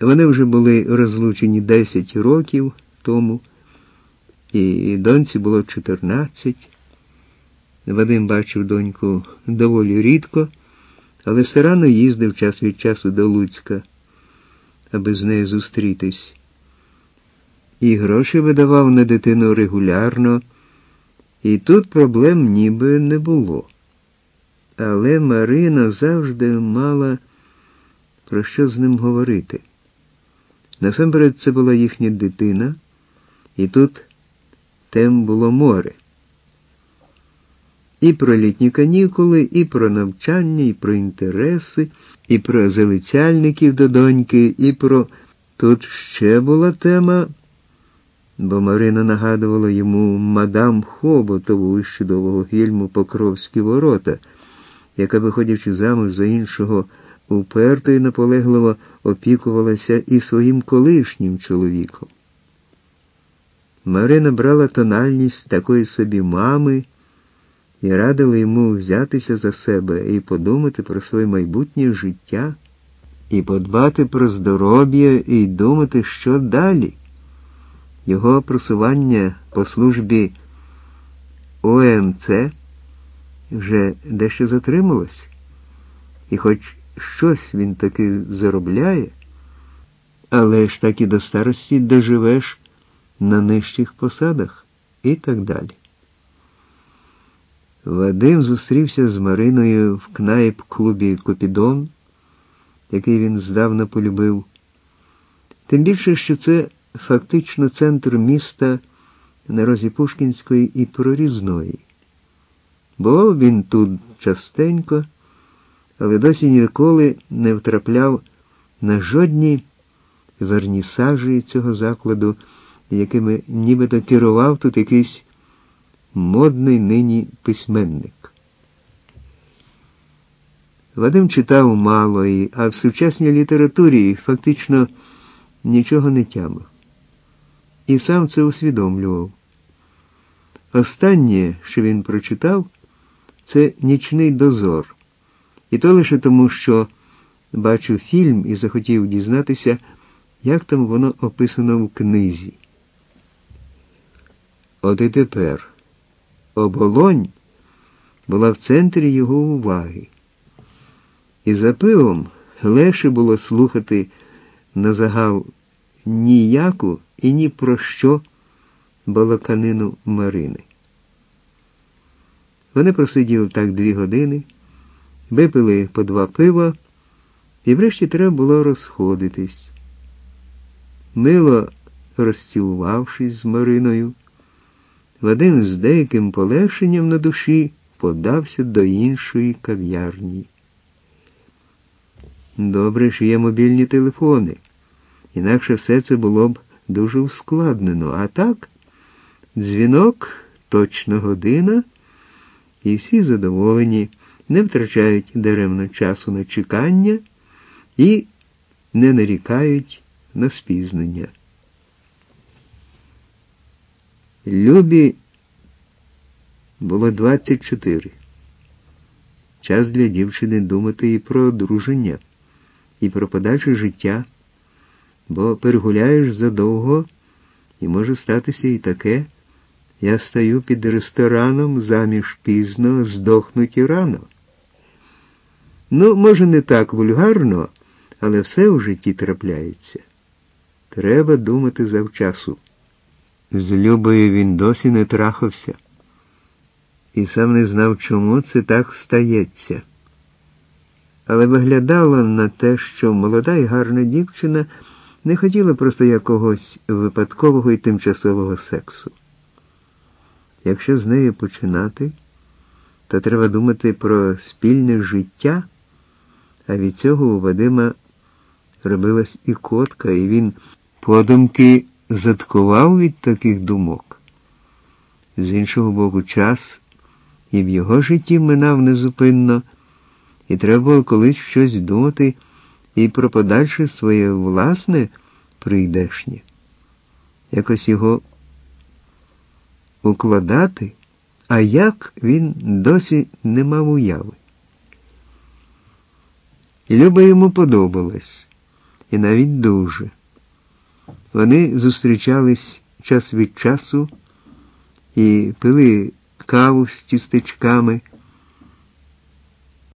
Вони вже були розлучені 10 років тому, і доньці було 14. Вадим бачив доньку доволі рідко, але старанно їздив час від часу до Луцька, аби з нею зустрітись. І гроші видавав на дитину регулярно, і тут проблем ніби не було. Але Марина завжди мала про що з ним говорити. Насамперед це була їхня дитина, і тут тем було море. І про літні канікули, і про навчання, і про інтереси, і про залицяльників до доньки, і про... Тут ще була тема, бо Марина нагадувала йому мадам Хоботову із чудового фільму «Покровські ворота», яка, виходячи замуж за іншого, уперто і наполегливо опікувалася і своїм колишнім чоловіком. Марина брала тональність такої собі мами і радила йому взятися за себе і подумати про своє майбутнє життя, і подбати про здоров'я, і думати, що далі. Його просування по службі ОМЦ вже дещо затрималось, і хоч щось він таки заробляє, але ж так і до старості доживеш на нижчих посадах і так далі. Вадим зустрівся з Мариною в кнайп-клубі «Купідон», який він здавна полюбив. Тим більше, що це фактично центр міста на розі Пушкінської і Прорізної. Бував він тут частенько, але досі ніколи не втрапляв на жодні вернісажі цього закладу, якими нібито керував тут якийсь модний нині письменник. Вадим читав мало, а в сучасній літературі фактично нічого не тямив. І сам це усвідомлював. Останнє, що він прочитав, це «Нічний дозор». І то лише тому, що бачив фільм і захотів дізнатися, як там воно описано в книзі. От і тепер Оболонь була в центрі його уваги. І за пивом легше було слухати назагал ніяку і ні про що балаканину Марини. Вони просиділи так 2 години, випили по 2 пива, і врешті треба було розходитись. Мило розцілувавшись з Мариною, Вадим з деяким полегшенням на душі подався до іншої кав'ярні. Добре, що є мобільні телефони, інакше все це було б дуже ускладнено. А так, дзвінок, точно година, і всі задоволені, не втрачають даремно часу на чекання і не нарікають на спізнення. Любі було 24. Час для дівчини думати і про одруження, і про подальше життя, бо перегуляєш задовго, і може статися і таке: я стою під рестораном, заміж пізно, здохнуть і рано. Ну, може, не так вульгарно, але все в житті трапляється. Треба думати завчасу. З Любою він досі не трахався. І сам не знав, чому це так стається. Але виглядало на те, що молода і гарна дівчина не хотіла просто якогось випадкового і тимчасового сексу. Якщо з нею починати, то треба думати про спільне життя, а від цього у Вадима робилась і котка, і він подумки заткував від таких думок. З іншого боку, час і в його житті минав незупинно, і треба було колись щось думати і про подальше своє власне прийдешнє. Якось його укладати, а як, він досі не мав уяви. Люба йому подобалась, і навіть дуже. Вони зустрічались час від часу і пили каву з тістечками,